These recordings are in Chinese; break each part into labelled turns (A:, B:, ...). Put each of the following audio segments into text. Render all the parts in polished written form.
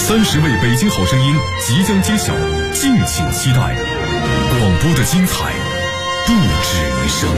A: 30位北京好声音即将揭晓，敬请期待。广播的精彩不止于声。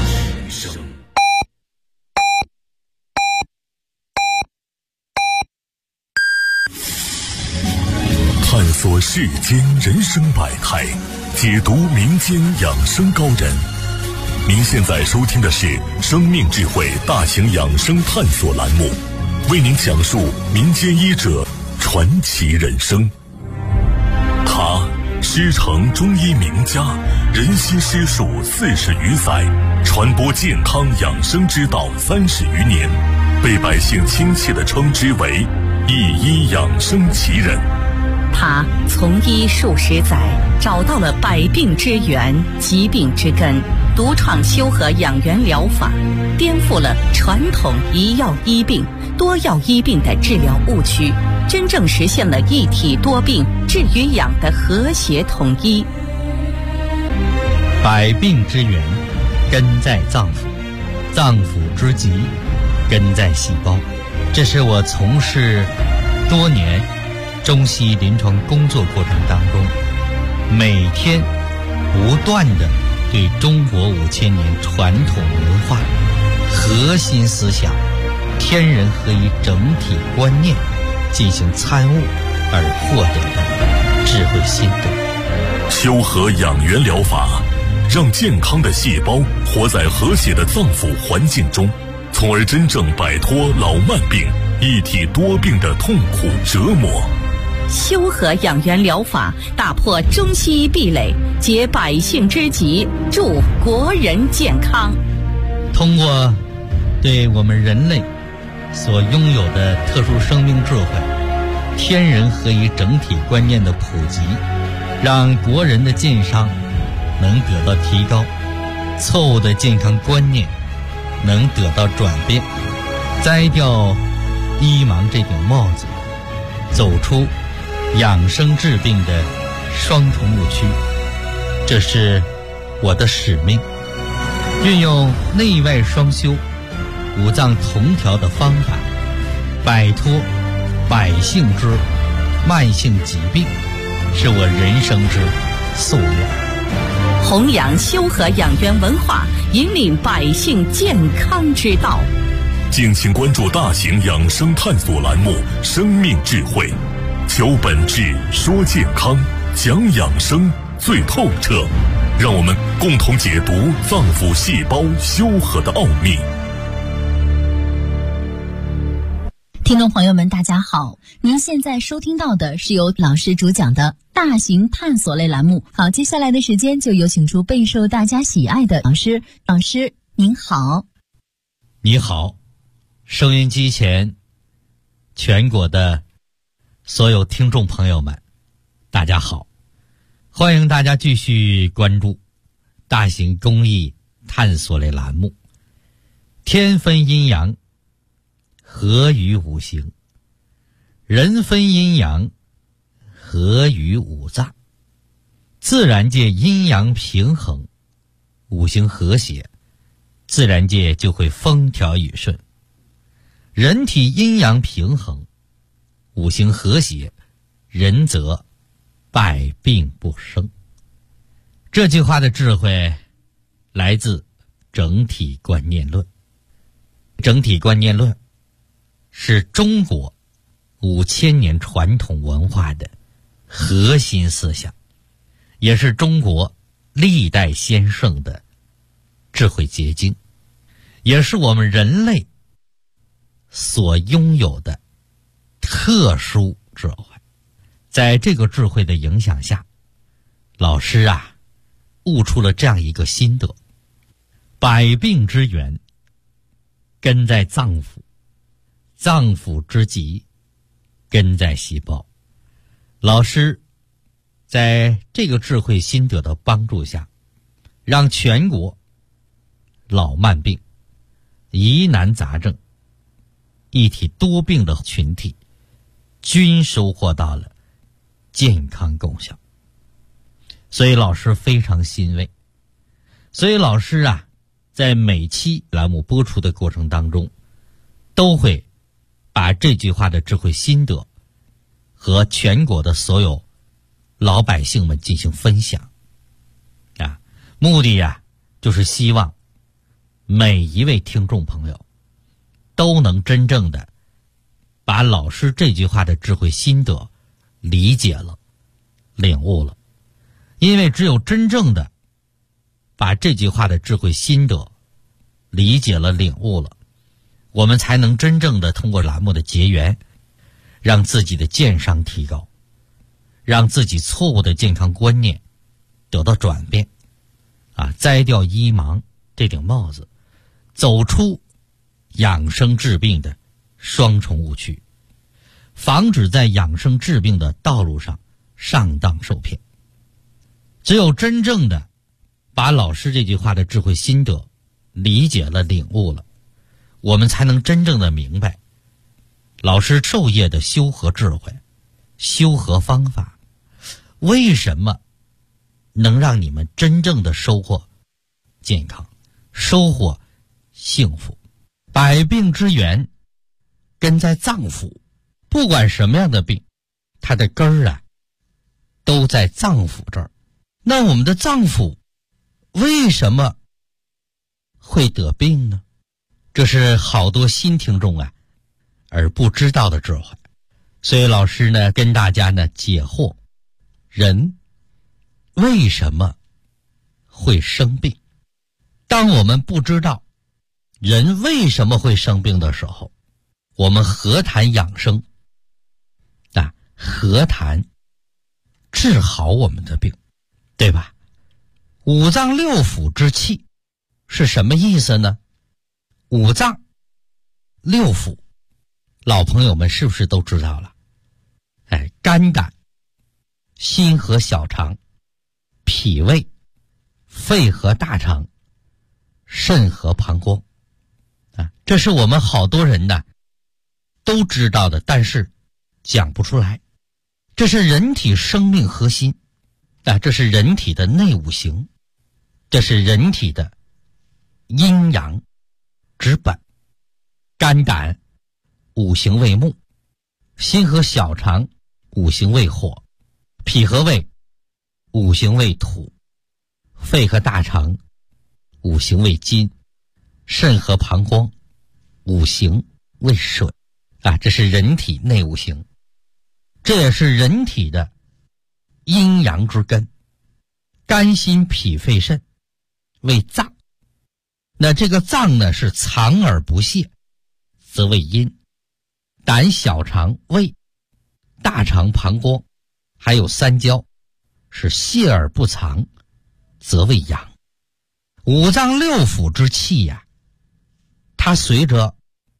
A: 探索世间人生百态，解读民间养生高人。您现在收听的是生命智慧大型养生探索栏目，为您讲述民间医者传奇人生。他师承中医名家，人心师术40余载，传播健康养生之道30余年，被百姓亲切地称之为一医养生奇人。
B: 他从医数十载，找到了百病之源、疾病之根，独创修和养元疗法，颠覆了传统一药医病、多药医病的治疗误区，真正实现了一体多病、治与养的和谐统一。
C: 百病之源根在脏腑，脏腑之疾根在细胞。这是我从事多年中西医临床工作过程当中，每天不断的对中国5000年传统文化核心思想天人合一整体观念进行参悟而获得的智慧心得。
A: 修和养元疗法让健康的细胞活在和谐的脏腑环境中，从而真正摆脱老慢病、一体多病的痛苦折磨。
B: 修和养元疗法打破中西医壁垒，解百姓之急，助国人健康。
C: 通过对我们人类所拥有的特殊生命智慧、天人合一整体观念的普及，让国人的健康能得到提高，错误的健康观念能得到转变，摘掉医盲这顶帽子，走出养生治病的双重误区。这是我的使命，运用内外双修、五脏同调的方法，摆脱百姓之慢性疾病，是我人生之夙愿。
B: 弘扬修和养元文化，引领百姓健康之道。
A: 敬请关注大型养生探索栏目《生命智慧》，求本质，说健康，讲养生最透彻，让我们共同解读脏腑细胞修和的奥秘。
D: 听众朋友们大家好，您现在收听到的是由老师主讲的大型探索类栏目。好，接下来的时间就有请出备受大家喜爱的老师。老师您好。
C: 你好，收音机前全国的所有听众朋友们大家好，欢迎大家继续关注大型公益探索类栏目。天分阴阳，合于五行；人分阴阳，合于五脏。自然界阴阳平衡，五行和谐，自然界就会风调雨顺。人体阴阳平衡，五行和谐，人则百病不生。这句话的智慧来自整体观念论。整体观念论是中国5000年传统文化的核心思想，也是中国历代先圣的智慧结晶，也是我们人类所拥有的特殊智慧。在这个智慧的影响下，老师悟出了这样一个心得：百病之源根在脏腑，脏腑之疾根在细胞。老师在这个智慧心得的帮助下，让全国老慢病、疑难杂症、一体多病的群体均收获到了健康功效。所以老师非常欣慰。所以老师在每期栏目播出的过程当中，都会把这句话的智慧心得和全国的所有老百姓们进行分享啊，目的呀就是希望每一位听众朋友都能真正的把老师这句话的智慧心得理解了、领悟了。因为只有真正的把这句话的智慧心得理解了、领悟了，我们才能真正的通过栏目的结缘，让自己的健商提高，让自己错误的健康观念得到转变啊，摘掉医盲这顶帽子，走出养生治病的双重误区，防止在养生治病的道路上上当受骗。只有真正的把老师这句话的智慧心得理解了、领悟了，我们才能真正的明白老师授业的修和智慧、修和方法为什么能让你们真正的收获健康、收获幸福。百病之源根在脏腑，不管什么样的病，它的根儿啊都在脏腑这儿。那我们的脏腑为什么会得病呢？这是好多新听众啊而不知道的智慧。所以老师呢跟大家呢解惑，人为什么会生病。当我们不知道人为什么会生病的时候，我们何谈养生啊？何谈治好我们的病，对吧？五脏六腑之气是什么意思呢？五脏六腑老朋友们是不是都知道了？肝胆、心和小肠、脾胃、肺和大肠、肾和膀胱啊，这是我们好多人呢都知道的，但是讲不出来。这是人体生命核心啊，这是人体的内五行，这是人体的阴阳之本。肝胆五行为木，心和小肠五行为火，脾和胃五行为土，肺和大肠五行为金，肾和膀胱五行为水啊，这是人体内五行，这也是人体的阴阳之根。肝心脾肺肾为脏，那这个脏呢是藏而不泄，则为阴。胆小肠胃大肠膀胱还有三焦是泄而不藏，则为阳。五脏六腑之气呀，它随着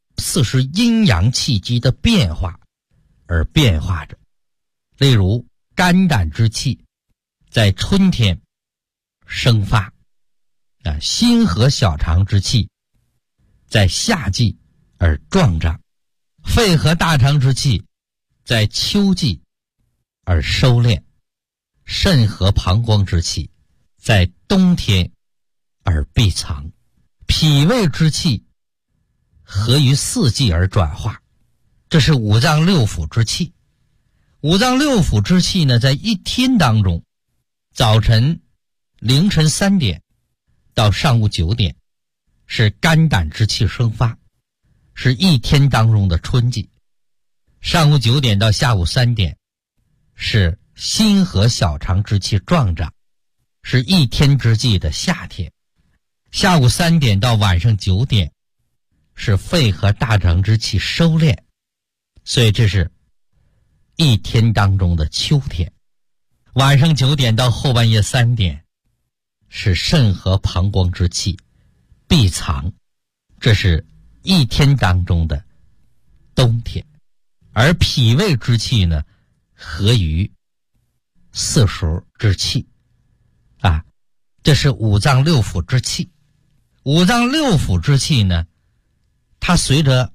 C: 40阴阳气机的变化而变化着。例如肝胆之气在春天生发啊，心和小肠之气在夏季而壮长，肺和大肠之气在秋季而收敛，肾和膀胱之气在冬天而闭藏，脾胃之气合于四季而转化。这是五脏六腑之气。五脏六腑之气呢，在一天当中，早晨凌晨3点到上午9点是肝胆之气生发，是一天当中的春季。上午9点到下午3点是心和小肠之气壮长，是一天之计的夏天。下午3点到晚上9点是肺和大肠之气收敛，所以这是一天当中的秋天。晚上9点到后半夜3点是肾和膀胱之气闭藏，这是一天当中的冬天。而脾胃之气呢，合于四时之气啊，这是五脏六腑之气。五脏六腑之气呢，它随着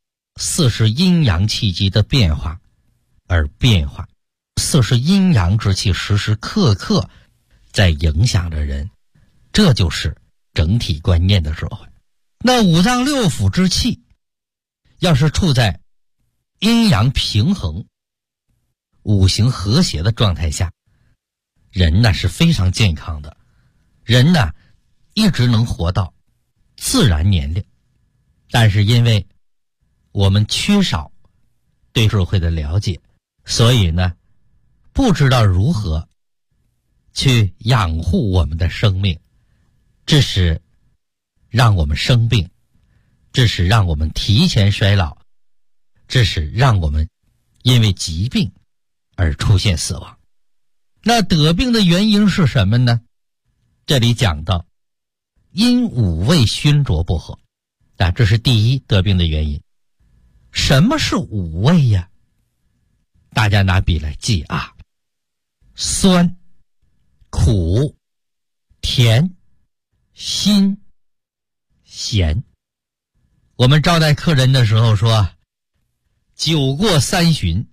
C: 40阴阳气机的变化而变化，40阴阳之气时时刻刻在影响着人，这就是整体观念的智慧。那五脏六腑之气要是处在阴阳平衡五行和谐的状态下，人呢是非常健康的，人呢一直能活到自然年龄。但是因为我们缺少对智慧的了解，所以呢不知道如何去养护我们的生命，致使让我们生病，致使让我们提前衰老，致使让我们因为疾病而出现死亡。那得病的原因是什么呢？这里讲到因五味熏灼不和，这是第一得病的原因。什么是五味呀？大家拿笔来记啊：酸、苦、甜、辛、咸。我们招待客人的时候说，酒过三巡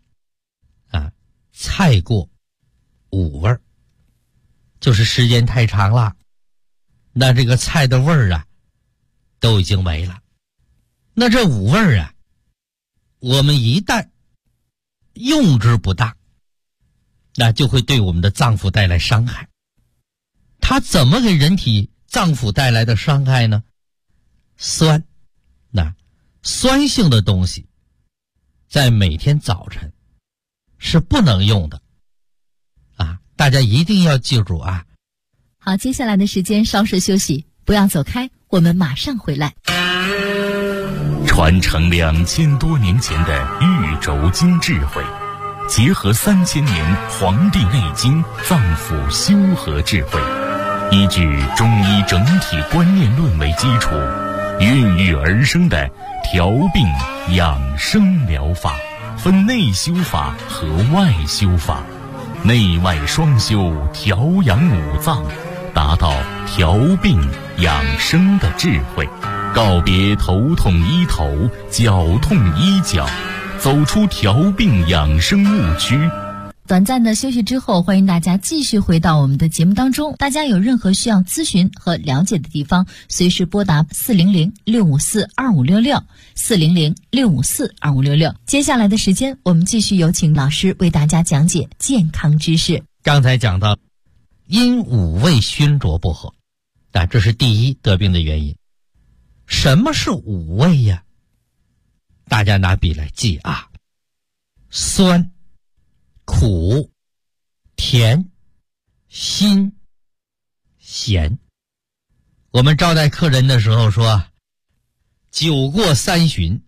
C: 菜过五味儿，就是时间太长了，那这个菜的味儿都已经没了。那这五味儿我们一旦用之不当，那就会对我们的脏腑带来伤害。它怎么给人体脏腑带来的伤害呢？酸，那酸性的东西在每天早晨是不能用的大家一定要记住啊。
D: 好，接下来的时间稍事休息，不要走开，我们马上回来。
A: 传承2000多年前的玉轴经智慧，结合3000年《黄帝内经》脏腑修和智慧，依据中医整体观念论为基础，孕育而生的调病养生疗法，分内修法和外修法，内外双修，调养五脏，达到调病养生的智慧，告别头痛医头，脚痛医脚，走出调病养生误区。
D: 短暂的休息之后，欢迎大家继续回到我们的节目当中。大家有任何需要咨询和了解的地方，随时拨打400-654-2566 400-654-2566。接下来的时间，我们继续有请老师为大家讲解健康知识。
C: 刚才讲到因五味熏灼不和，这是第一得病的原因。什么是五味呀？大家拿笔来记啊：酸、苦、甜、辛、咸。我们招待客人的时候说，酒过三巡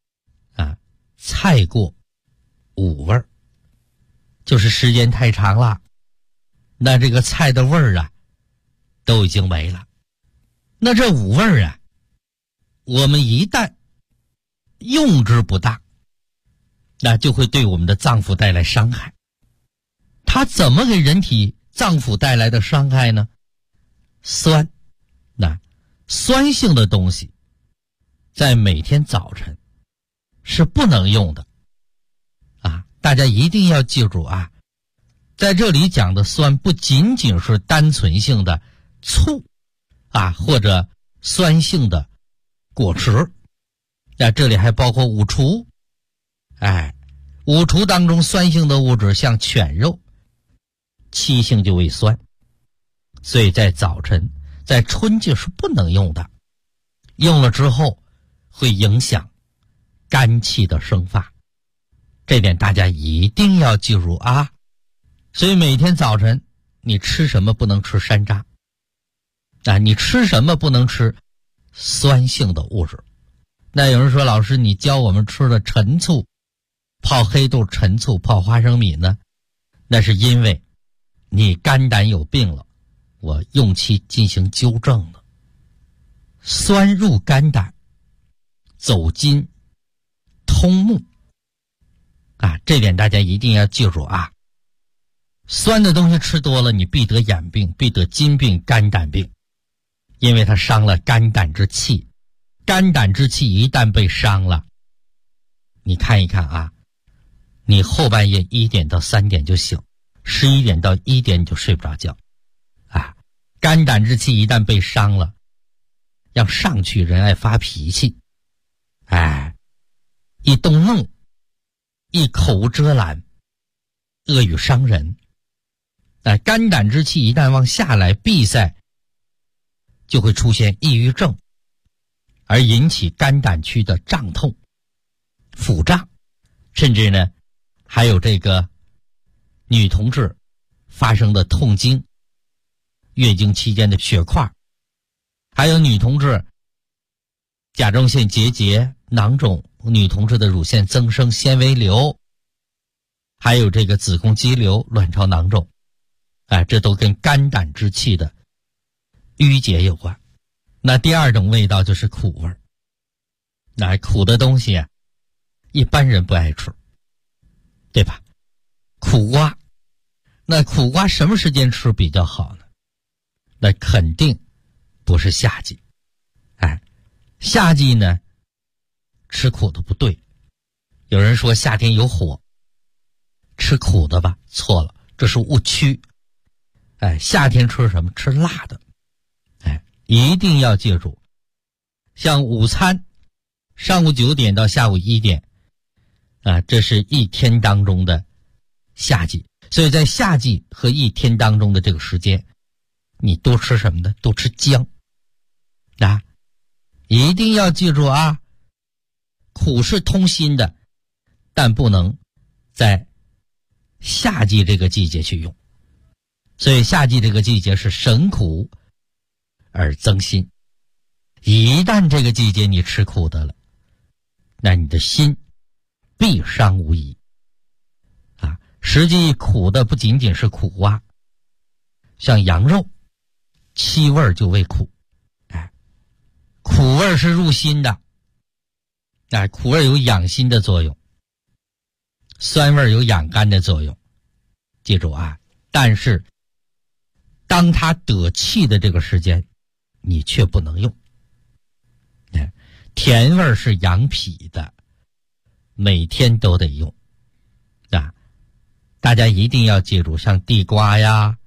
C: 菜过五味儿，就是时间太长了，那这个菜的味儿都已经没了。那这五味儿我们一旦用之不当，那就会对我们的脏腑带来伤害。它怎么给人体脏腑带来的伤害呢？酸，那酸性的东西在每天早晨是不能用的大家一定要记住啊。在这里讲的酸不仅仅是单纯性的醋或者酸性的果汁，这里还包括五厨。五厨当中酸性的物质像犬肉，气性就为酸，所以在早晨在春季是不能用的，用了之后会影响肝气的生发，这点大家一定要记住啊。所以每天早晨你吃什么不能吃山楂你吃什么不能吃酸性的物质。那有人说，老师你教我们吃的陈醋，泡黑豆、陈醋、泡花生米呢？那是因为你肝胆有病了，我用其进行纠正的。酸入肝胆，走筋通目这点大家一定要记住啊。酸的东西吃多了，你必得眼病，必得筋病、肝胆病，因为它伤了肝胆之气。肝胆之气一旦被伤了，你看一看你后半夜1点到3点就醒，11点到1点你就睡不着觉肝胆之气一旦被伤了，要上去人爱发脾气一动怒，一口无遮拦， 恶语伤人。肝胆之气一旦往下来闭塞，就会出现抑郁症，而引起肝胆区的胀痛、腹胀，甚至呢还有这个女同志发生的痛经、月经期间的血块，还有女同志甲状腺结节、囊肿，女同志的乳腺增生、纤维瘤，还有这个子宫肌瘤、卵巢囊肿，这都跟肝胆之气的淤结有关。那第二种味道就是苦味儿。那苦的东西啊，一般人不爱吃，对吧？苦瓜，那苦瓜什么时间吃比较好呢？那肯定不是夏季。夏季呢，吃苦的不对。有人说夏天有火，吃苦的吧，错了，这是误区。夏天吃什么？吃辣的。一定要记住，像午餐，上午9点到下午1点，这是一天当中的夏季。所以在夏季和一天当中的这个时间，你多吃什么呢？多吃姜。一定要记住啊，苦是通心的，但不能在夏季这个季节去用。所以夏季这个季节是省苦而增心。一旦这个季节你吃苦的了，那你的心必伤无疑。实际苦的不仅仅是苦瓜，像羊肉，七味就为苦。苦味是入心的，苦味有养心的作用，酸味有养肝的作用。记住啊，但是当它得气的这个时间，你却不能用。甜味是养脾的，每天都得用。大家一定要记住，像地瓜呀，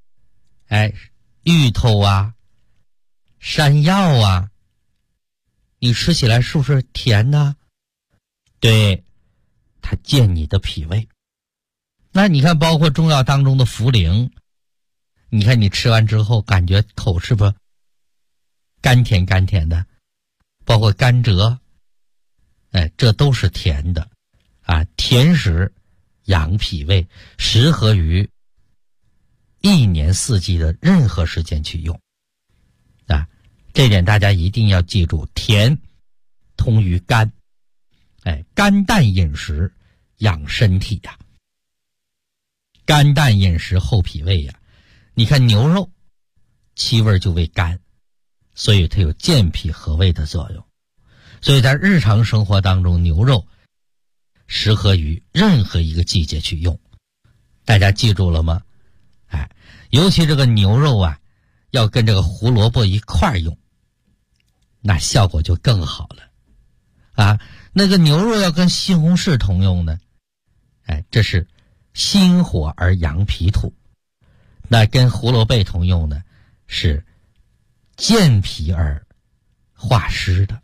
C: 芋头啊，山药啊，你吃起来是不是甜呢？对，它健你的脾胃。那你看，包括中药当中的茯苓，你看你吃完之后感觉口是不是甘甜甘甜的？包括甘蔗，这都是甜的甜食养脾胃，适合于一年四季的任何时间去用。这点大家一定要记住，甜通于肝，肝淡饮食养身体呀。肝淡饮食厚脾胃呀。你看牛肉，七味就为肝，所以它有健脾和胃的作用。所以在日常生活当中，牛肉适合于任何一个季节去用。大家记住了吗？尤其这个牛肉啊，要跟这个胡萝卜一块用，那效果就更好了。那个牛肉要跟西红柿同用呢，这是心火而养脾土。那跟胡萝卜同用呢，是健脾而化湿的。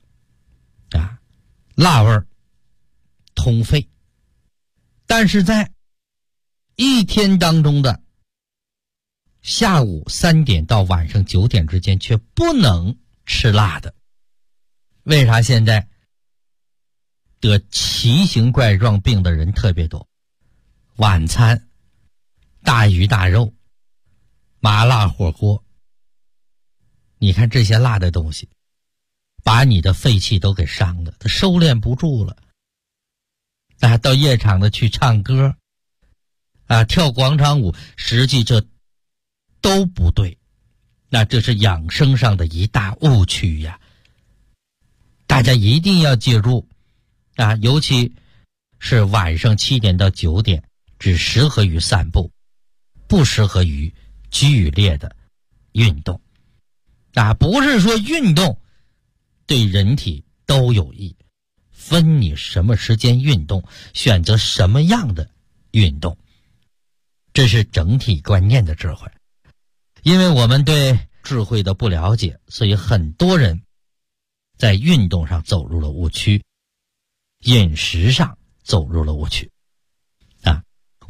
C: 辣味儿通肺。但是在一天当中的下午3点到晚上9点之间却不能吃辣的。为啥现在得奇形怪状病的人特别多？晚餐大鱼大肉、麻辣火锅，你看这些辣的东西把你的肺气都给伤了，它收敛不住了。到夜场的去唱歌跳广场舞，实际这都不对。那这是养生上的一大误区呀。大家一定要记住尤其是晚上7点到9点只适合于散步，不适合于剧烈的运动。不是说运动对人体都有益，分你什么时间运动，选择什么样的运动，这是整体观念的智慧。因为我们对智慧的不了解，所以很多人在运动上走入了误区，饮食上走入了误区。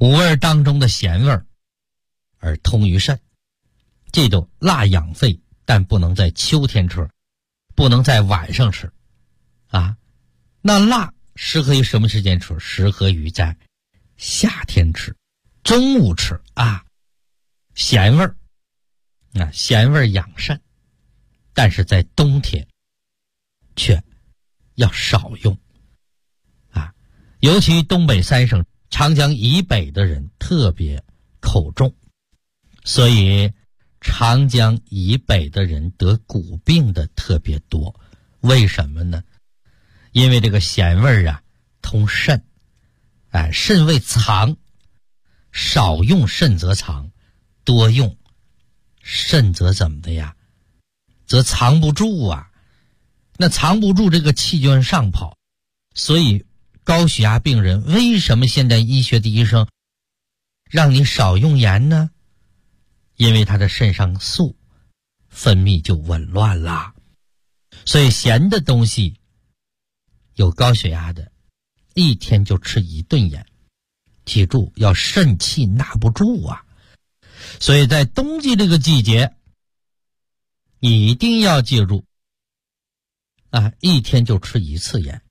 C: 五味当中的咸味而通于肾。记住，辣养肺，但不能在秋天吃，不能在晚上吃啊。那辣适合于什么时间吃？适合于在夏天吃，中午吃啊。咸味啊，咸味养肾，但是在冬天却要少用啊。尤其东北三省长江以北的人特别口重，所以长江以北的人得骨病的特别多。为什么呢？因为这个咸味啊通肾，肾为藏，少用肾则藏，多用肾则怎么的呀？则藏不住啊。那藏不住，这个气就往上跑。所以高血压病人为什么现在医学的医生让你少用盐呢？因为他的肾上素分泌就紊乱了。所以咸的东西，有高血压的一天就吃1顿盐，记住要肾气纳不住啊。所以在冬季这个季节，你一定要记住啊，一天就吃1次盐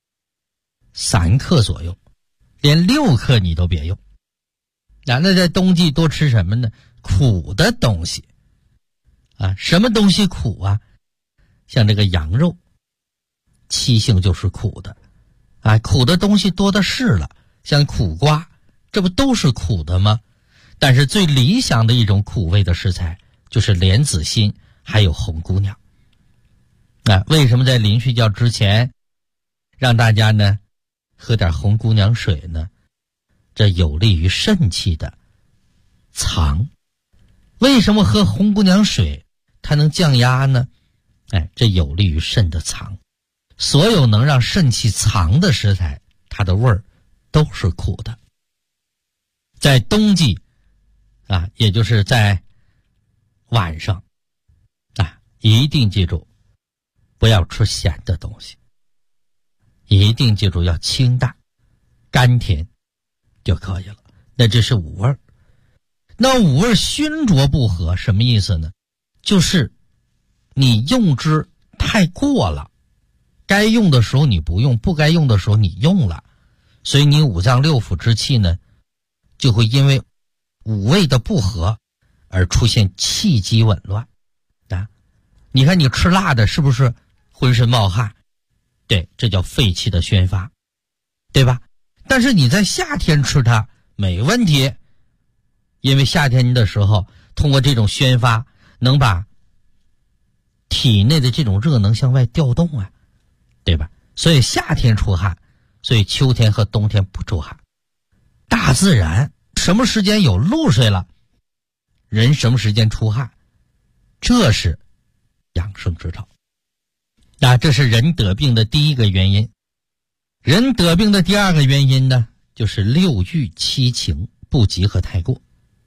C: ，3克左右，连6克你都别用。那在冬季多吃什么呢？苦的东西啊。什么东西苦啊？像这个羊肉，气性就是苦的啊，苦的东西多的是了。像苦瓜，这不都是苦的吗？但是最理想的一种苦味的食材就是莲子心还有红姑娘啊。为什么在临睡觉之前让大家呢喝点红姑娘水呢？这有利于肾气的藏。为什么喝红姑娘水它能降压呢？这有利于肾的藏。所有能让肾气藏的食材，它的味儿都是苦的。在冬季啊，也就是在晚上啊，一定记住不要吃咸的东西，一定记住要清淡甘甜就可以了。那这是五味。那五味熏灼不和什么意思呢？就是你用之太过了，该用的时候你不用，不该用的时候你用了，所以你五脏六腑之气呢就会因为五味的不和而出现气机紊乱啊。你看你吃辣的是不是浑身冒汗？对，这叫肺气的宣发，对吧？但是你在夏天吃它没问题，因为夏天的时候通过这种宣发能把体内的这种热能向外调动啊，对吧？所以夏天出汗，所以秋天和冬天不出汗。大自然什么时间有露水了，人什么时间出汗，这是养生之道。那这是人得病的第一个原因。人得病的第二个原因呢，就是六欲七情不及和太过。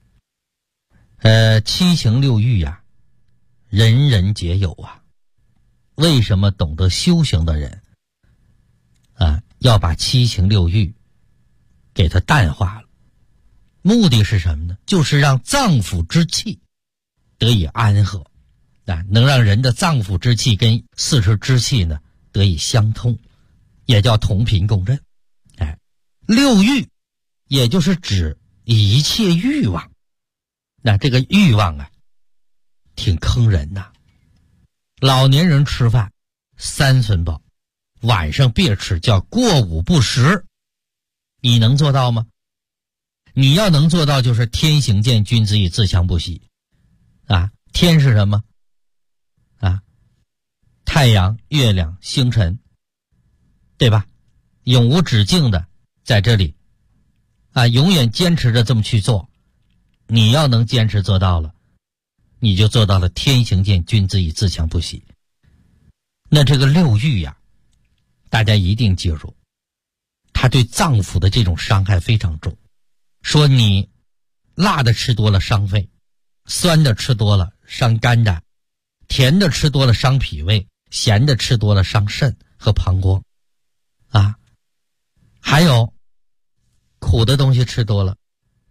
C: 七情六欲呀，人人皆有啊。为什么懂得修行的人啊，要把七情六欲给它淡化了？目的是什么呢？就是让脏腑之气得以安和啊，能让人的脏腑之气跟四肢之气呢得以相通，也叫同频共振。六欲也就是指一切欲望。那这个欲望啊挺坑人呐。老年人吃饭3分饱，晚上别吃，叫过午不食。你能做到吗？你要能做到，就是天行健，君子以自强不息啊。天是什么啊？太阳、月亮、星辰，对吧？永无止境的在这里啊，永远坚持着这么去做。你要能坚持做到了，你就做到了天行健，君子以自强不息。那这个六欲呀，大家一定记住，它对脏腑的这种伤害非常重。说你辣的吃多了伤肺，酸的吃多了伤肝胆，甜的吃多了伤脾胃，咸的吃多了伤肾和膀胱啊。还有苦的东西吃多了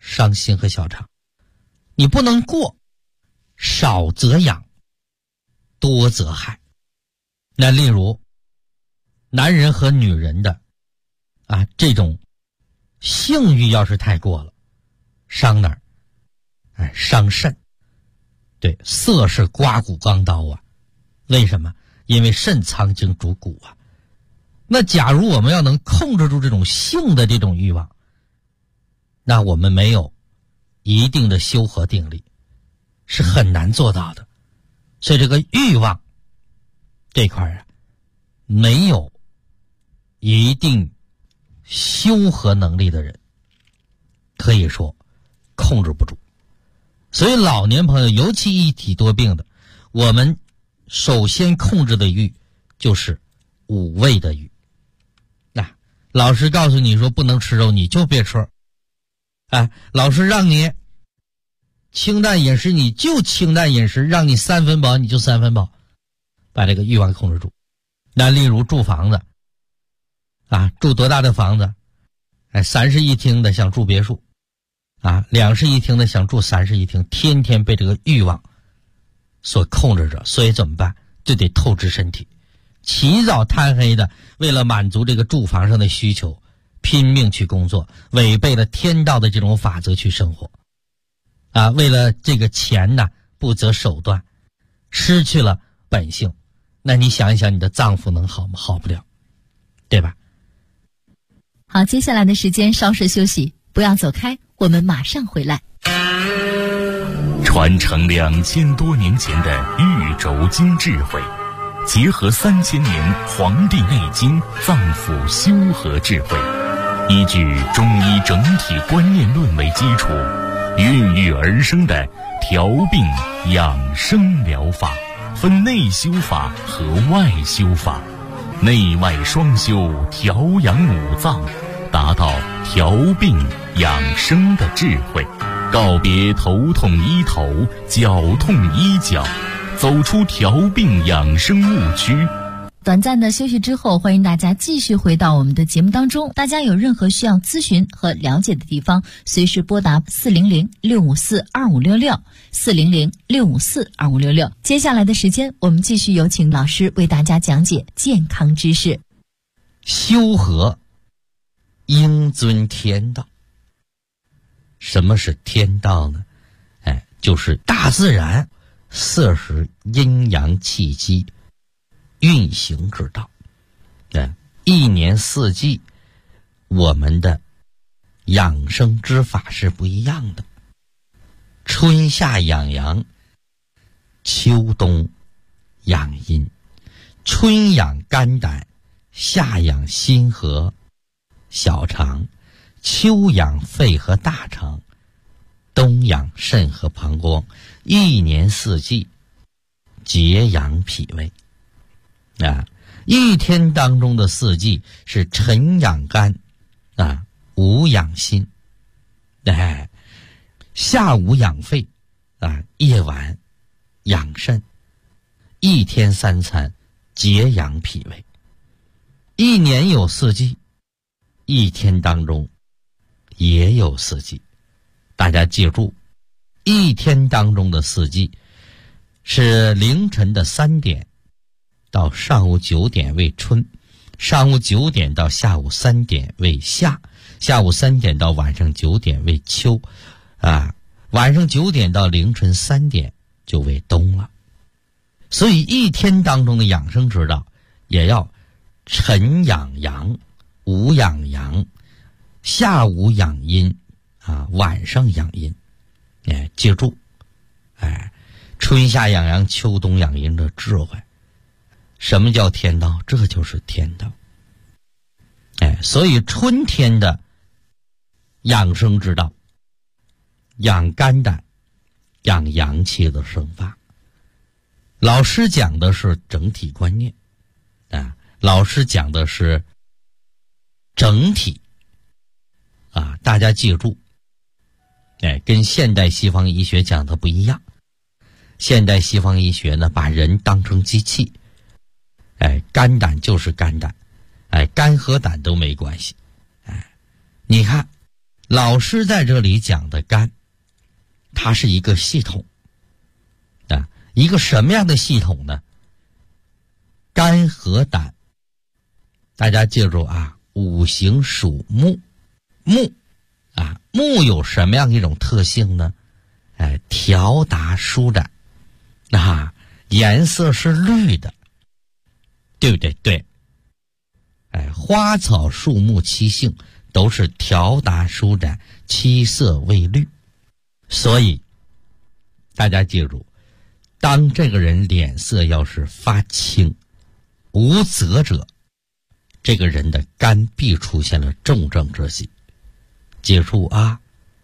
C: 伤心和小肠。你不能过，少则养，多则害。那例如男人和女人的这种性欲要是太过了，伤哪儿？伤肾。对，色是刮骨钢刀啊。为什么？因为肾藏精主骨啊。那假如我们要能控制住这种性的这种欲望，那我们没有一定的修和定力，是很难做到的。所以这个欲望这块没有一定修和能力的人，可以说控制不住。所以老年朋友，尤其一体多病的，我们首先控制的欲就是五味的欲。老师告诉你说不能吃肉，你就别吃。老师让你清淡饮食，你就清淡饮食，让你3分饱你就3分饱，把这个欲望控制住。那例如住房子住多大的房子？3室1厅的想住别墅，2室1厅的想住3室1厅，天天被这个欲望所控制着。所以怎么办？就得透支身体，起早贪黑的，为了满足这个住房上的需求，拼命去工作，违背了天道的这种法则去生活为了这个钱不择手段，失去了本性。那你想一想，你的脏腑能好吗？好不了，对吧？
D: 好，接下来的时间稍事休息，不要走开，我们马上回来。
A: 传承2000多年前的玉轴经智慧，结合3000年《黄帝内经》脏腑修和智慧，依据中医整体观念论为基础，孕育而生的调病养生疗法，分内修法和外修法，内外双修，调养五脏，达到调病养生的智慧，告别头痛医头，脚痛医脚，走出调病养生误区。
D: 短暂的休息之后，欢迎大家继续回到我们的节目当中。大家有任何需要咨询和了解的地方，随时拨打400-654-2566 400-654-2566。接下来的时间，我们继续有请老师为大家讲解健康知识。
C: 修和应遵天道。什么是天道呢？就是大自然40时阴阳气机运行之道。一年4季我们的养生之法是不一样的。春夏养阳，秋冬养阴。春养肝胆，夏养心和小肠，秋养肺和大肠，冬养肾和膀胱。一年4季节养脾胃。一天当中的4季是晨养肝午养心，下午养肺夜晚养肾。一天3餐节养脾胃。一年有4季，一天当中也有4季。大家记住，一天当中的4季是凌晨的3点到上午9点为春，上午9点到下午3点为夏，下午3点到晚上9点为秋，晚上9点到凌晨3点就为冬了。所以一天当中的养生之道，也要晨养阳，午养阳，下午养阴，晚上养阴。记住，春夏养阳，秋冬养阴的智慧。什么叫天道？这就是天道。所以春天的养生之道，养肝胆，养阳气的生发。老师讲的是整体观念，老师讲的是整体，大家记住，跟现代西方医学讲的不一样。现代西方医学呢，把人当成机器，肝胆就是肝胆，肝和胆都没关系。你看老师在这里讲的肝，它是一个系统啊，一个什么样的系统呢？肝和胆，大家记住啊，五行属木，木有什么样一种特性呢？条达舒展，颜色是绿的，对不对？对。花草树木七性都是条达舒展，七色为绿。所以大家记住，当这个人脸色要是发青无泽者，这个人的肝必出现了重症之喜。记住啊。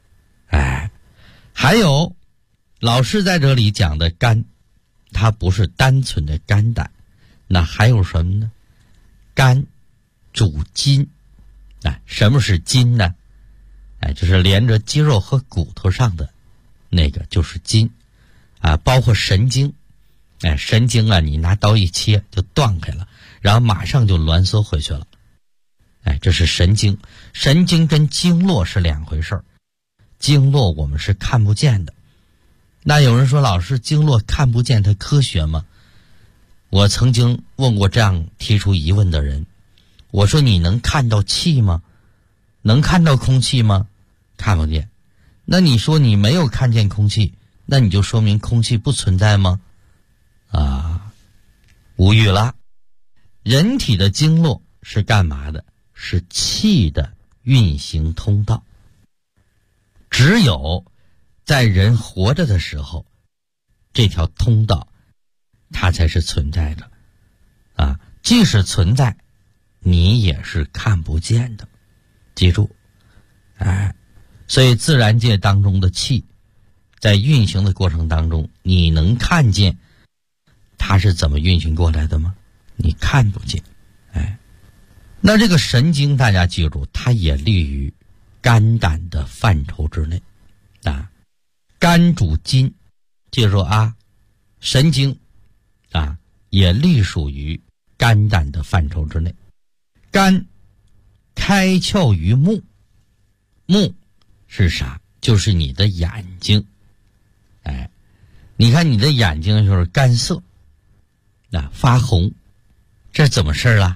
C: 还有老师在这里讲的肝，它不是单纯的肝胆，那还有什么呢？肝主筋。什么是筋呢？就是连着肌肉和骨头上的那个就是筋包括神经。神经你拿刀一切就断开了，然后马上就挛缩回去了。这是神经。神经跟经络是两回事儿，经络我们是看不见的。那有人说，老师，经络看不见它科学吗？我曾经问过这样提出疑问的人，我说你能看到气吗？能看到空气吗？看不见。那你说你没有看见空气，那你就说明空气不存在吗？无语了。人体的经络是干嘛的？是气的运行通道。只有在人活着的时候，这条通道它才是存在的即使存在，你也是看不见的。记住所以自然界当中的气在运行的过程当中，你能看见它是怎么运行过来的吗？你看不见。那这个神经大家记住，它也立于肝胆的范畴之内肝主筋，记住神经也隶属于肝胆的范畴之内。肝开窍于目，目是啥？就是你的眼睛。你看你的眼睛就是干涩发红，这怎么事啊？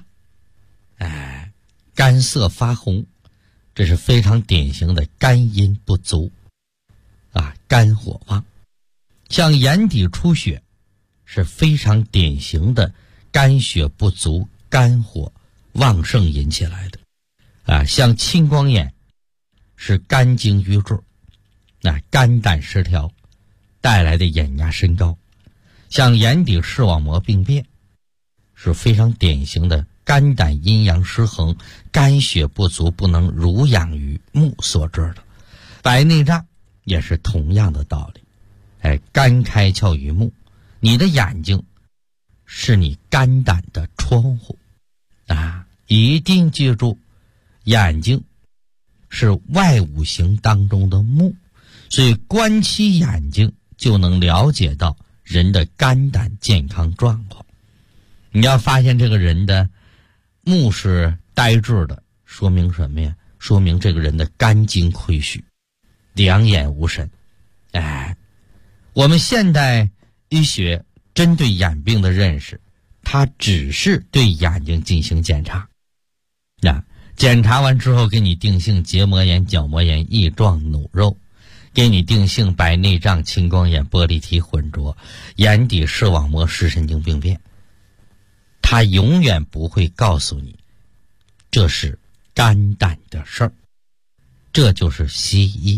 C: 干涩发红，这是非常典型的肝阴不足肝火旺。像眼底出血是非常典型的肝血不足，肝火旺盛引起来的像青光眼是肝经瘀滞肝胆失调带来的眼压升高。像眼底视网膜病变是非常典型的肝胆阴阳失衡，肝血不足，不能濡养于目所致的。白内障也是同样的道理。肝开窍于目，你的眼睛是你肝胆的窗户一定记住，眼睛是外五行当中的木，所以观其眼睛就能了解到人的肝胆健康状况。你要发现这个人的目是呆滞的，说明什么呀？说明这个人的肝经亏虚，两眼无神。我们现代医学针对眼病的认识，它只是对眼睛进行检查检查完之后给你定性结膜炎、角膜炎、翼状弩肉，给你定性白内障、青光眼、玻璃体混浊、眼底视网膜视神经病变。他永远不会告诉你这是肝胆的事儿，这就是西医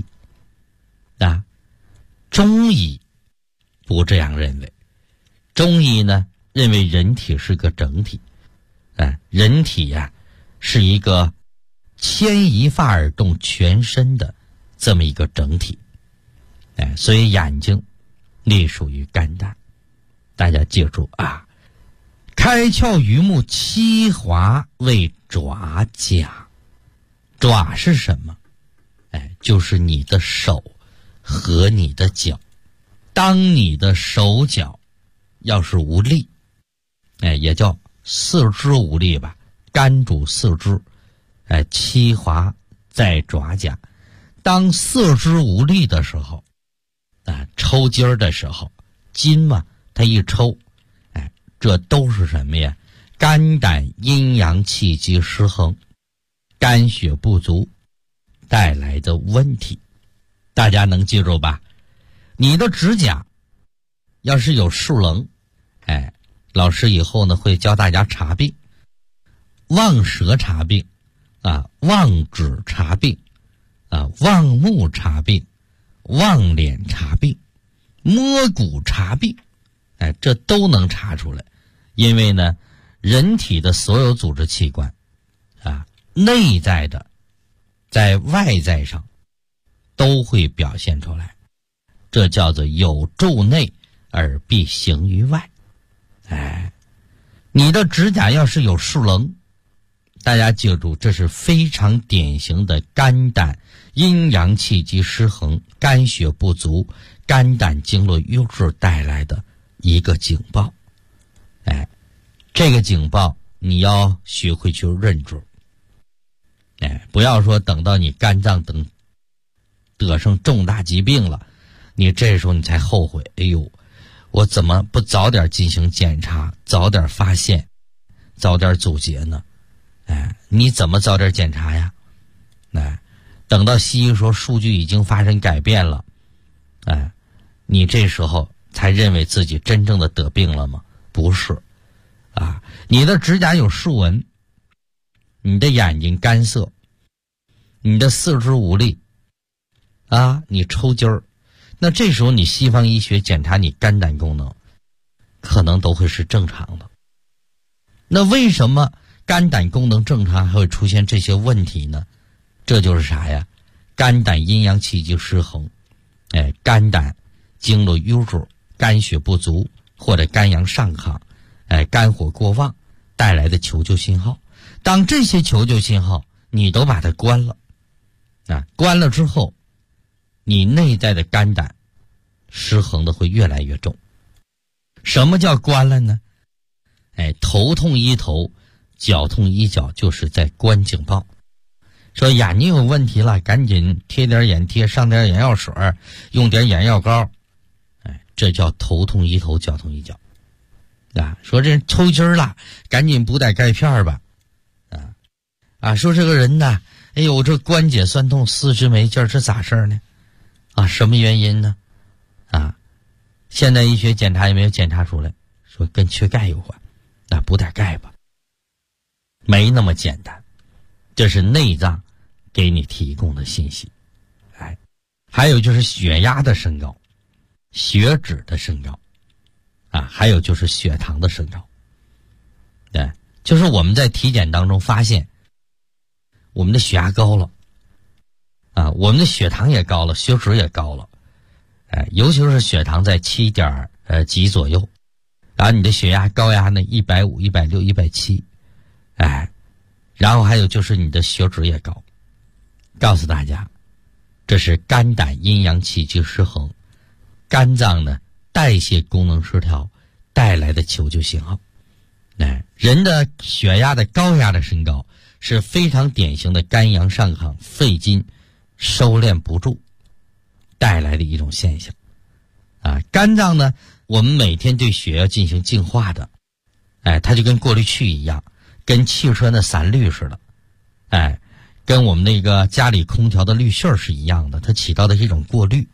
C: 中医不这样认为。中医呢认为人体是个整体人体是一个牵一发而动全身的这么一个整体所以眼睛隶属于肝胆。大家记住开窍于目，七华为爪甲。爪是什么？就是你的手和你的脚。当你的手脚要是无力也叫四肢无力吧，肝主四肢七华在爪甲。 当四肢无力的时候，抽筋儿的时候，筋嘛，它一抽，这都是什么呀？肝胆阴阳气机失衡，肝血不足带来的问题。大家能记住吧？你的指甲要是有竖棱，老师以后呢会教大家查病，望舌查病望指查病望目查病，望脸查病，摸骨查病，这都能查出来。因为呢，人体的所有组织器官内在的在外在上都会表现出来，这叫做有助内而必行于外。你的指甲要是有竖棱，大家记住，这是非常典型的肝胆阴阳气机失衡，肝血不足，肝胆经络瘀滞带来的一个警报。这个警报你要学会去认准。不要说等到你肝脏等得上重大疾病了，你这时候你才后悔，哎呦，我怎么不早点进行检查，早点发现，早点阻截呢？你怎么早点检查呀？等到西医说数据已经发生改变了，你这时候才认为自己真正的得病了吗？不是你的指甲有竖纹，你的眼睛干涩，你的四肢无力你抽筋儿，那这时候你西方医学检查你肝胆功能可能都会是正常的。那为什么肝胆功能正常还会出现这些问题呢？这就是啥呀？肝胆阴阳气机失衡，肝胆经络瘀滞，肝血不足，或者肝阳上亢，肝火过旺带来的求救信号。当这些求救信号你都把它关了，关了之后，你内在的肝胆失衡的会越来越重。什么叫关了呢？头痛医头，脚痛医脚，就是在关警报。说眼睛有问题了，赶紧贴点眼贴，上点眼药水，用点眼药膏，这叫头痛医头，脚痛医脚。说这抽筋了，赶紧补点钙片吧。说这个人呢，哎呦，这关节酸痛，四肢没劲儿，这咋事呢？什么原因呢？现代医学检查也没有检查出来，说跟缺钙有关，补点钙吧。没那么简单，这是内脏给你提供的信息。还有就是血压的升高，血脂的升高，还有就是血糖的升高。就是我们在体检当中发现，我们的血压高了，我们的血糖也高了，血脂也高了，尤其是血糖在7点几左右，然后你的血压高压呢150、160、170，然后还有就是你的血脂也高。告诉大家，这是肝胆阴阳气机失衡，肝脏呢代谢功能失调带来的求救信号。人的血压的高压的升高是非常典型的肝阳上亢，肺经收敛不住带来的一种现象。肝脏呢，我们每天对血要进行净化的，它就跟过滤器一样，跟汽车的散滤似的，跟我们那个家里空调的滤芯是一样的，它起到的是一种过滤。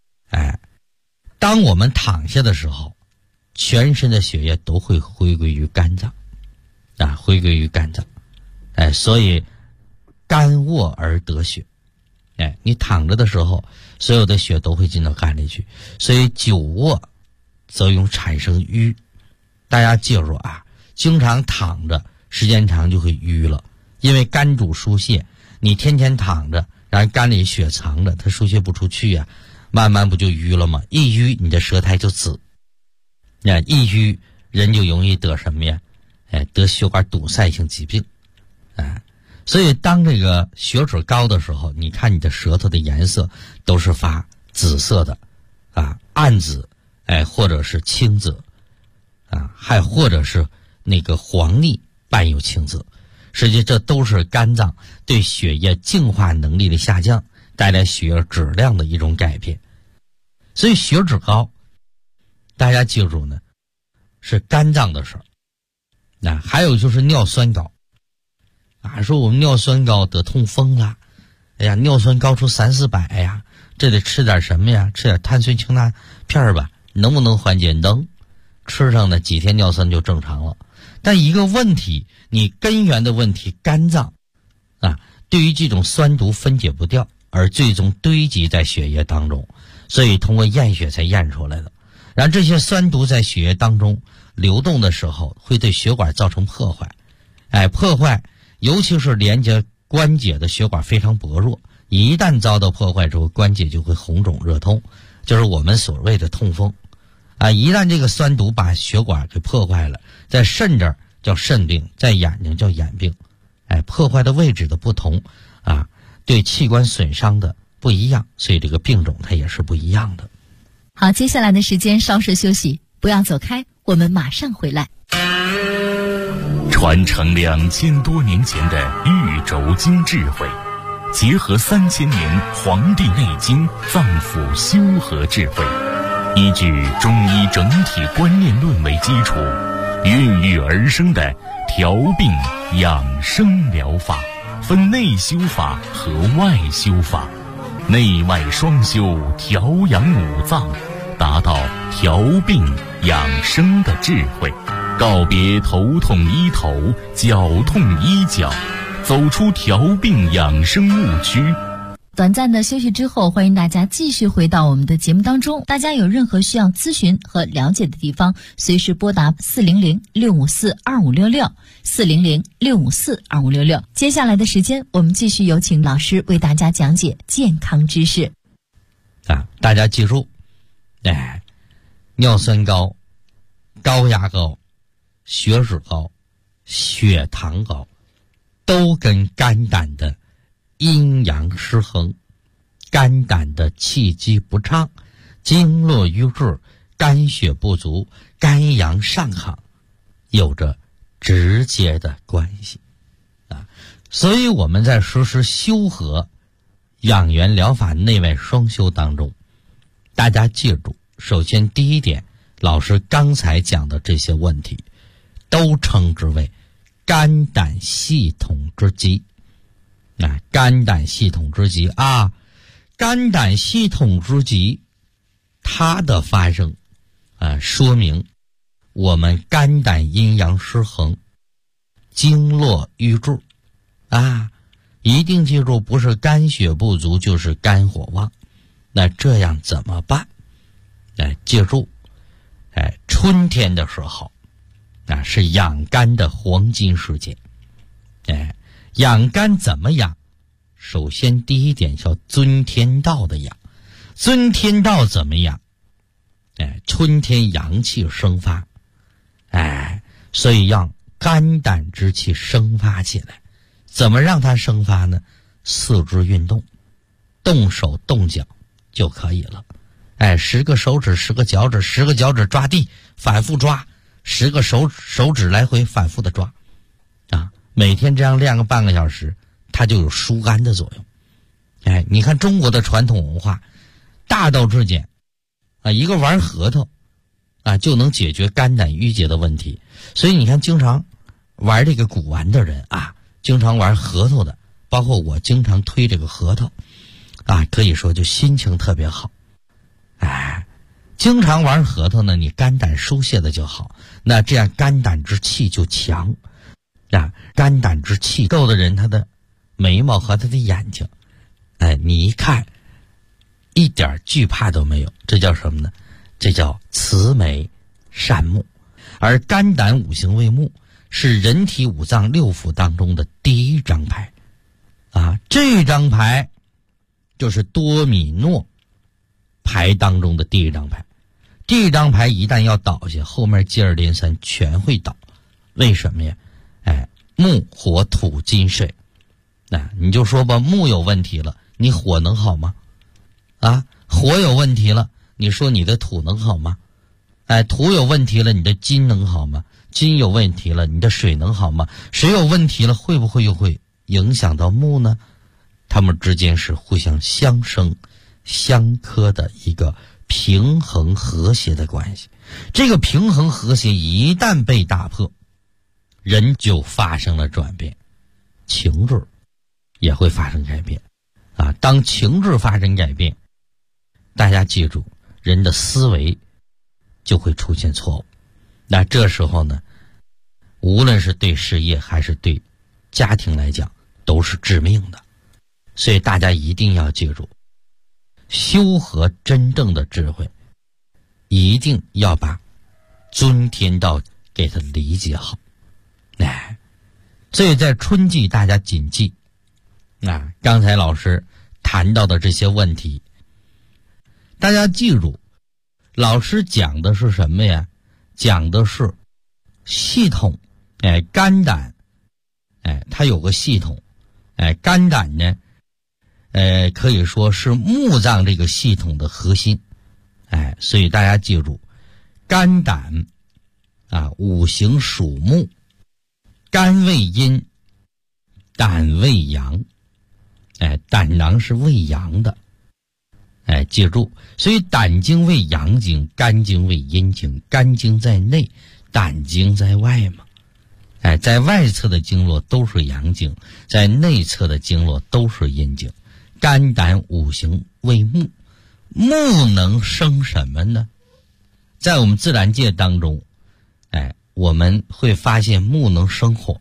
C: 当我们躺下的时候，全身的血液都会回归于肝脏，回归于肝脏。所以肝卧而得血。你躺着的时候，所有的血都会进到肝里去，所以久卧则容易产生瘀。大家记住经常躺着时间长就会瘀了，因为肝主疏泄，你天天躺着，然后肝里血藏着，它疏泄不出去慢慢不就瘀了吗？一瘀你的舌苔就紫，一瘀人就容易得什么呀？得血管堵塞性疾病。所以当这个血脂高的时候，你看你的舌头的颜色都是发紫色的，暗紫，或者是青紫，还或者是那个黄腻伴有青紫。实际这都是肝脏对血液净化能力的下降带来血液质量的一种改变。所以血脂高，大家记住呢，是肝脏的事儿。还有就是尿酸高说我们尿酸高得痛风了，哎呀，尿酸高出300-400呀，这得吃点什么呀？吃点碳酸氢钠片吧，能不能缓解？能，吃上呢几天尿酸就正常了。但一个问题，你根源的问题，肝脏对于这种酸毒分解不掉，而最终堆积在血液当中，所以通过验血才验出来的。然后这些酸毒在血液当中流动的时候，会对血管造成破坏。破坏尤其是连接关节的血管非常薄弱，一旦遭到破坏之后，关节就会红肿热痛，就是我们所谓的痛风一旦这个酸毒把血管给破坏了，在肾这儿叫肾病，在眼睛叫眼病。破坏的位置的不同对器官损伤的不一样，所以这个病种它也是不一样的。
D: 好，接下来的时间稍事休息，不要走开，我们马上回来。
A: 传承2000多年前的玉轴经智慧，结合3000年《黄帝内经》脏腑修和智慧，依据中医整体观念论为基础，孕育而生的调病养生疗法，分内修法和外修法，内外双修，调养五脏，达到调病养生的智慧，告别头痛医头，脚痛医脚，走出调病养生误区。
D: 短暂的休息之后，欢迎大家继续回到我们的节目当中。大家有任何需要咨询和了解的地方，随时拨打400-654-2566 400-654-2566。接下来的时间，我们继续有请老师为大家讲解健康知识。
C: 大家记住，尿酸高、高压高、血脂高、血糖高，都跟肝胆的阴阳失衡、肝胆的气机不畅、经络瘀滞、肝血不足、肝阳上亢有着直接的关系所以我们在实施修和养元疗法内外双修当中，大家记住，首先第一点，老师刚才讲的这些问题都称之为肝胆系统之疾。肝胆系统之疾肝胆系统之疾它的发生说明我们肝胆阴阳失衡，经络瘀滞一定记住，不是肝血不足就是肝火旺。那这样怎么办？记住春天的时候是养肝的黄金时间。养肝怎么养？首先第一点叫遵天道的养。遵天道怎么养？春天阳气生发，所以让肝胆之气生发起来。怎么让它生发呢？四肢运动，动手动脚就可以了。10个手指10个脚趾10个脚趾抓地，反复抓，10个手指来回反复的抓每天这样练个半个小时，它就有疏肝的作用。你看中国的传统文化大道至简一个玩核桃就能解决肝胆郁结的问题。所以你看经常玩这个古玩的人经常玩核桃的，包括我经常推这个核桃可以说就心情特别好。经常玩核桃呢，你肝胆疏泄的就好，那这样肝胆之气就强肝胆之气够的人，他的眉毛和他的眼睛你一看一点惧怕都没有，这叫什么呢？这叫慈眉善目。而肝胆五行为目，是人体五脏六腑当中的第一张牌这张牌就是多米诺牌当中的第一张牌。这张牌一旦要倒下，后面接二连三全会倒。为什么呀？木火土金水你就说吧，木有问题了，你火能好吗？火有问题了，你说你的土能好吗？土有问题了，你的金能好吗？金有问题了，你的水能好吗？水有问题了，会不会又会影响到木呢？ 它们之间是互相相生相克的一个平衡和谐的关系。这个平衡和谐一旦被打破，人就发生了转变，情志也会发生改变啊。当情志发生改变，大家记住，人的思维就会出现错误。那这时候呢，无论是对事业还是对家庭来讲，都是致命的。所以大家一定要记住，修和真正的智慧，一定要把尊天道给它理解好。所以在春季大家谨记刚才老师谈到的这些问题，大家记住，老师讲的是什么呀？讲的是系统。肝胆它有个系统。肝胆呢可以说是木脏这个系统的核心。所以大家记住，肝胆五行属木，肝为阴，胆为阳。胆囊是为阳的。记住，所以胆经为阳经，肝经为阴经。肝经在内，胆经在外嘛。在外侧的经络都是阳经，在内侧的经络都是阴经。肝胆五行为木，木能生什么呢？在我们自然界当中，我们会发现木能生火。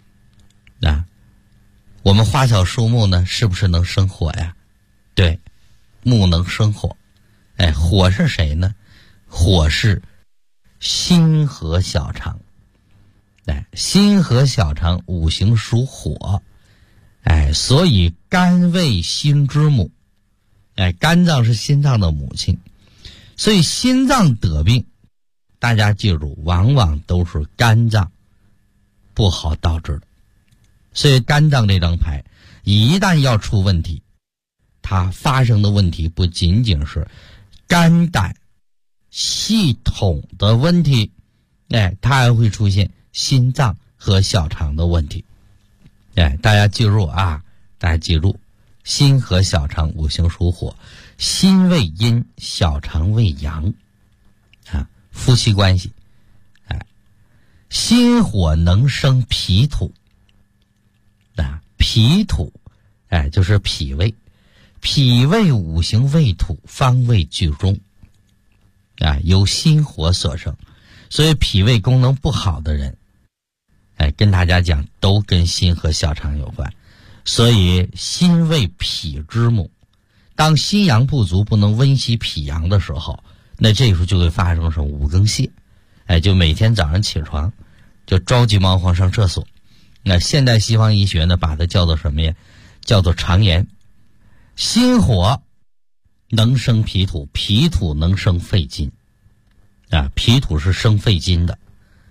C: 我们花草树木呢，是不是能生火呀？对，木能生火。火是谁呢？火是心和小肠。心和小肠五行属火。所以肝为心之母。肝脏是心脏的母亲。所以心脏得病，大家记住，往往都是肝脏不好导致的。所以肝脏这张牌一旦要出问题，它发生的问题不仅仅是肝胆系统的问题，它还会出现心脏和小肠的问题。大家记住大家记住，心和小肠五行属火，心为阴，小肠为阳。夫妻关系。心火能生脾土。脾土就是脾胃。脾胃五行为土，方位居中。由心火所生。所以脾胃功能不好的人，跟大家讲，都跟心和小肠有关。所以心为脾之母，当心阳不足，不能温习脾阳的时候，那这时候就会发生什么五更泻。就每天早上起床就着急忙慌上厕所。那现代西方医学呢，把它叫做什么呀？叫做肠炎。心火能生脾土，脾土能生肺金。脾土是生肺金的。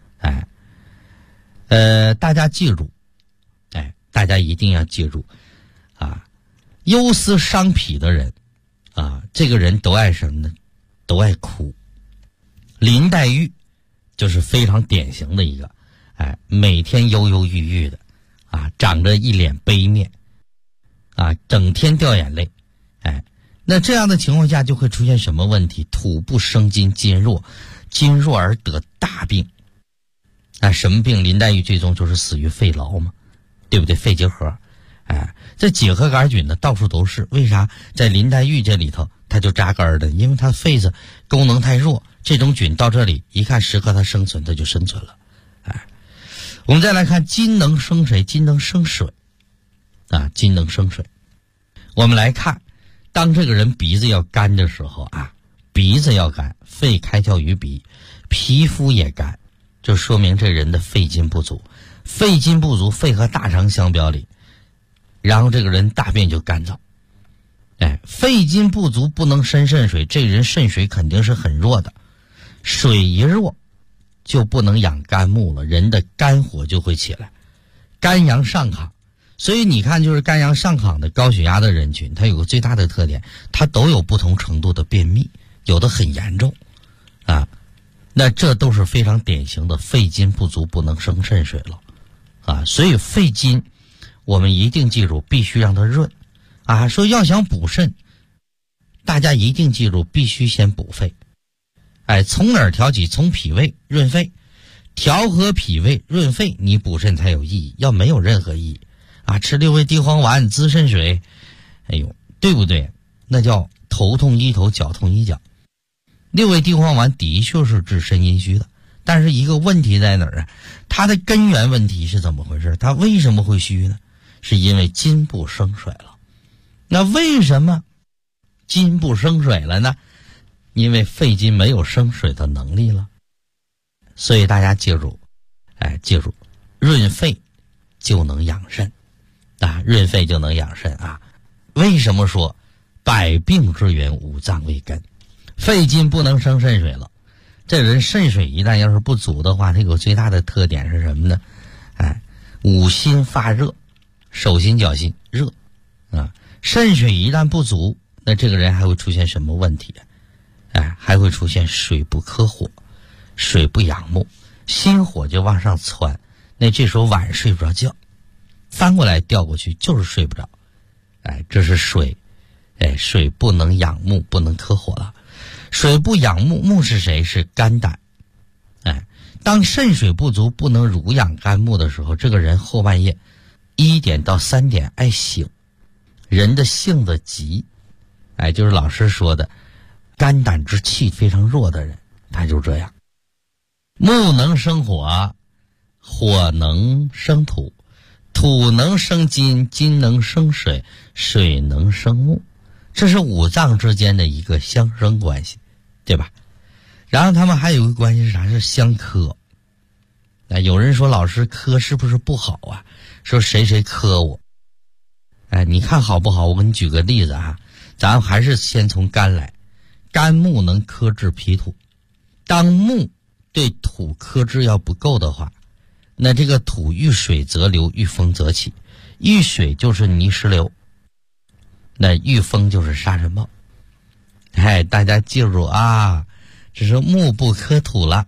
C: 大家记住，大家一定要记住忧思伤脾的人这个人都爱什么呢？都爱哭。林黛玉就是非常典型的一个，每天忧忧郁郁的长着一脸悲面整天掉眼泪。那这样的情况下就会出现什么问题？土不生金，金弱，金弱而得大病。什么病？林黛玉最终就是死于肺痨嘛，对不对？肺结核。这结核杆菌呢到处都是，为啥在林黛玉这里头它就扎根的？因为它肺子功能太弱，这种菌到这里一看适合它生存，它就生存了。我们再来看金能生谁？金能生水。金能生水。我们来看，当这个人鼻子要干的时候鼻子要干，肺开窍于鼻，皮肤也干，就说明这人的肺金不足。肺金不足，肺和大肠相表里，然后这个人大便就干燥。肺金不足不能生肾水，这人肾水肯定是很弱的。水一弱就不能养肝木了，人的肝火就会起来，肝阳上亢。所以你看，就是肝阳上亢的高血压的人群，它有个最大的特点，它都有不同程度的便秘，有的很严重那这都是非常典型的肺金不足，不能生肾水了所以肺金我们一定记住，必须让它润。 啊，说要想补肾，大家一定记住，必须先补肺。哎，从哪儿调起？从脾胃润肺，调和脾胃润肺，你补肾才有意义，要没有任何意义啊！吃六味地黄丸滋肾水，哎呦，对不对？那叫头痛医头，脚痛医脚。六味地黄丸的确是治肾阴虚的，但是一个问题在哪儿啊？它的根源问题是怎么回事？它为什么会虚呢？是因为筋不生水了。那为什么筋不生水了呢？因为肺筋没有生水的能力了。所以大家记住，记住，润肺就能养肾啊，润肺就能养肾啊。为什么说百病之源五脏为根？肺筋不能生肾水了，这人肾水一旦要是不足的话，它有最大的特点是什么呢？五心发热，手心脚心热啊。肾水一旦不足，那这个人还会出现什么问题？还会出现水不克火，水不养目，心火就往上窜，那这时候晚上睡不着觉，翻过来调过去就是睡不着。这是水，水不能养目，不能克火了。水不养目，目是谁？是肝胆。当肾水不足，不能濡养肝木的时候，这个人后半夜1点到3点爱醒，人的性子急，就是老师说的肝胆之气非常弱的人，他就这样。木能生火，火能生土，土能生金，金能生水，水能生木，这是五脏之间的一个相生关系，对吧？然后他们还有一个关系是啥？是相克。有人说老师克是不是不好啊？说谁谁克我。你看好不好？我给你举个例子啊，咱还是先从肝来。肝木能克制脾土，当木对土克制要不够的话，那这个土遇水则流，遇风则起，遇水就是泥石流，那遇风就是沙尘暴。大家记住啊，这是木不克土了。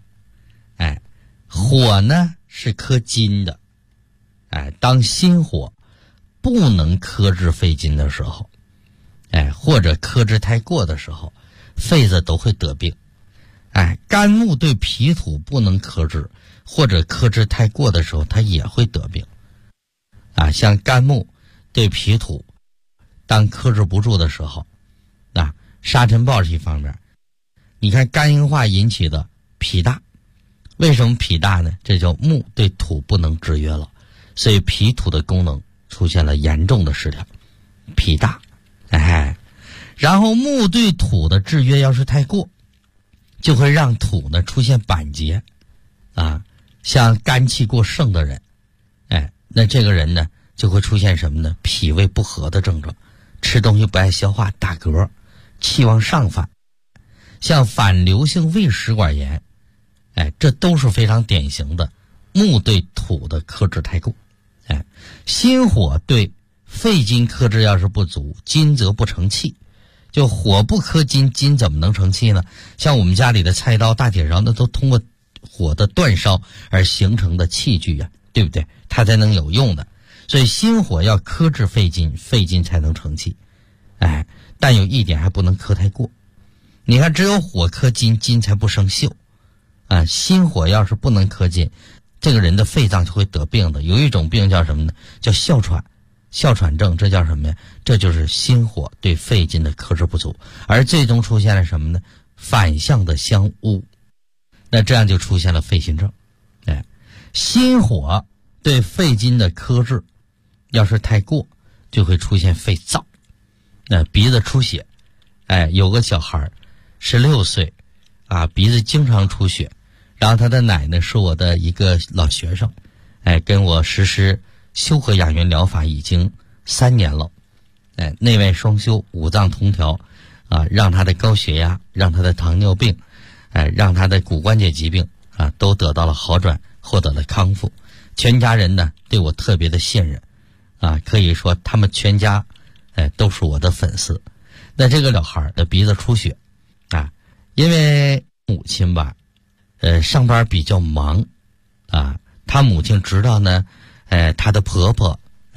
C: 火呢是克金的。当心火不能克制肺筋的时候，或者克制太过的时候，肺子都会得病。肝木对脾土不能克制，或者克制太过的时候，它也会得病。像肝木对脾土当克制不住的时候，沙尘暴是一方面。你看肝硬化引起的脾大，为什么脾大呢？这叫木对土不能制约了，所以脾土的功能出现了严重的失调，脾大。然后木对土的制约要是太过，就会让土呢出现板结像肝气过盛的人，那这个人呢就会出现什么呢？脾胃不和的症状，吃东西不爱消化，打嗝，气往上反，像反流性胃食管炎，这都是非常典型的木对土的克制太过。心火对肺筋克制要是不足，金则不成气。就火不克金，金怎么能成气呢？像我们家里的菜刀、大铁勺，那都通过火的煅烧而形成的器具啊，对不对？它才能有用的。所以心火要克制肺筋，肺筋才能成气。但有一点还不能克太过。你看，只有火克金，金才不生锈。心火要是不能克金，这个人的肺脏就会得病的。有一种病叫什么呢？叫哮喘。哮喘症，这叫什么呀？这就是心火对肺筋的克制不足，而最终出现了什么呢？反向的相误，那这样就出现了肺心症。心火对肺筋的克制要是太过，就会出现肺燥，鼻子出血。有个小孩16岁鼻子经常出血，然后他的奶奶是我的一个老学生，跟我实施修和养元疗法已经3年了，内外双修，五脏同调，让他的高血压，让他的糖尿病，让他的骨关节疾病都得到了好转，获得了康复。全家人呢对我特别的信任，可以说他们全家都是我的粉丝。那这个小孩的鼻子出血因为母亲吧上班比较忙他母亲知道呢她的婆婆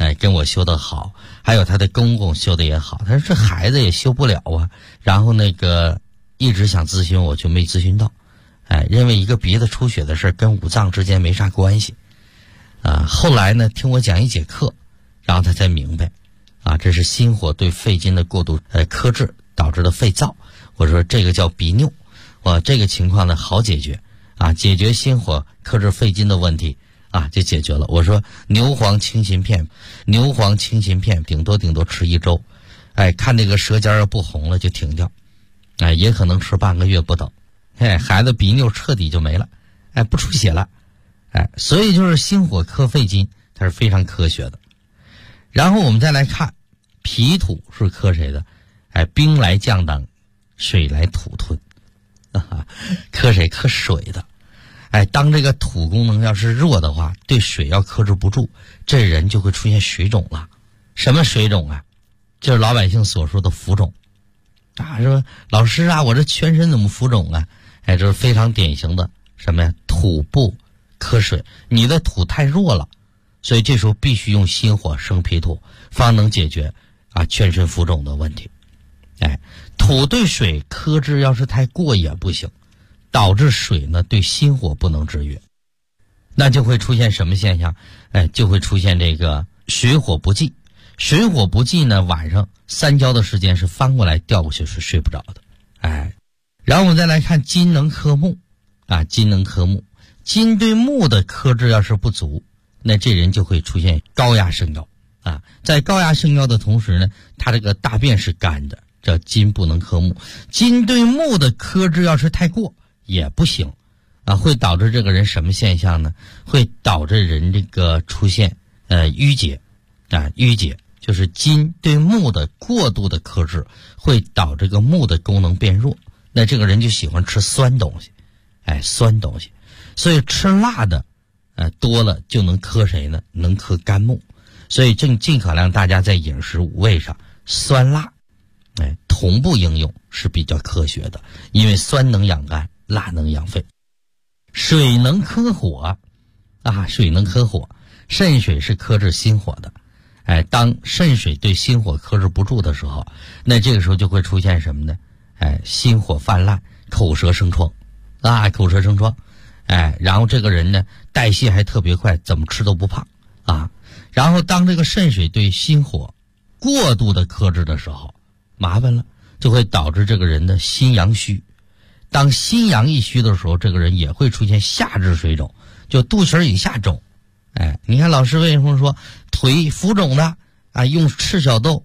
C: 跟我修得好，还有他的公公修得也好，他说这孩子也修不了啊，然后一直想咨询我就没咨询到，认为一个鼻子出血的事跟五脏之间没啥关系后来呢听我讲一节课，然后他才明白这是心火对肺经的过度克制导致的肺燥，我说这个叫鼻衄，这个情况呢好解决解决心火克制肺经的问题就解决了。我说牛黄清心片顶多吃1周，看这个舌尖要不红了就停掉，也可能吃半个月不等，孩子鼻衄彻底就没了，不出血了，所以就是心火克肺经它是非常科学的。然后我们再来看脾土是克谁的？兵来将挡，水来土吞，克谁？克水的。当这个土功能要是弱的话，对水要克制不住，这人就会出现水肿了。什么水肿就是老百姓所说的浮肿说老师我这全身怎么浮肿这是非常典型的什么呀？土不克水，你的土太弱了，所以这时候必须用心火生脾土，方能解决全身浮肿的问题。土对水克制要是太过也不行，导致水呢对心火不能制约，那就会出现什么现象？就会出现这个水火不济。水火不济呢，晚上3觉的时间是翻过来掉过去是睡不着的。然后我们再来看金能克木金能克木，金对木的克制要是不足，那这人就会出现高压升高在高压升高的同时呢，他这个大便是干的，叫金不能克木。金对木的克制要是太过也不行会导致这个人什么现象呢？会导致人这个出现淤结淤结就是金对木的过度的克制会导致这个木的功能变弱，那这个人就喜欢吃酸东西酸东西，所以吃辣的多了就能克谁呢？能克肝木。所以尽可量大家在饮食五味上酸辣同步应用是比较科学的，因为酸能养肝，辣能养肺。水能克火水能克火，肾水是克制心火的。当肾水对心火克制不住的时候，那这个时候就会出现什么呢？心火泛滥，口舌生疮口舌生疮。然后这个人呢代谢还特别快，怎么吃都不胖然后当这个肾水对心火过度的克制的时候，麻烦了，就会导致这个人的心阳虚。当心阳一虚的时候，这个人也会出现下肢水肿，就肚脐以下肿。你看老师为什么说腿浮肿的用赤小豆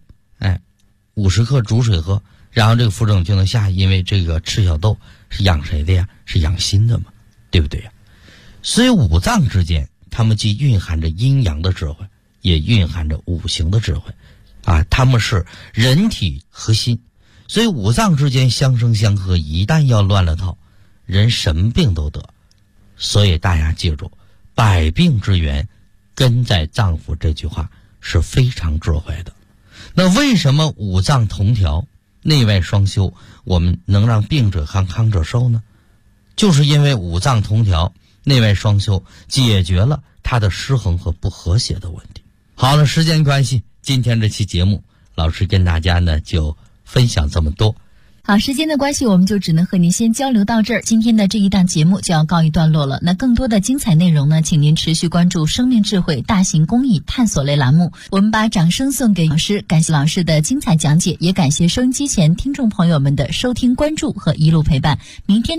C: 50克煮水喝，然后这个浮肿就能下，因为这个赤小豆是养谁的呀？是养心的嘛，对不对呀？所以五脏之间它们既蕴含着阴阳的智慧，也蕴含着五行的智慧它们是人体核心，所以五脏之间相生相克，一旦要乱了套，人什么病都得。所以大家记住，百病之源根在脏腑，这句话是非常智慧的。那为什么五脏同调，内外双修，我们能让病者康，康者寿呢？就是因为五脏同调，内外双修，解决了它的失衡和不和谐的问题。好了，时间关系，今天这期节目老师跟大家呢就分享这么多。
D: 好，时间的关系，我们就只能和您先交流到这儿。今天的这一档节目就要告一段落了。那更多的精彩内容呢，请您持续关注生命智慧大型公益探索类栏目。我们把掌声送给老师，感谢老师的精彩讲解，也感谢收音机前听众朋友们的收听关注和一路陪伴。明天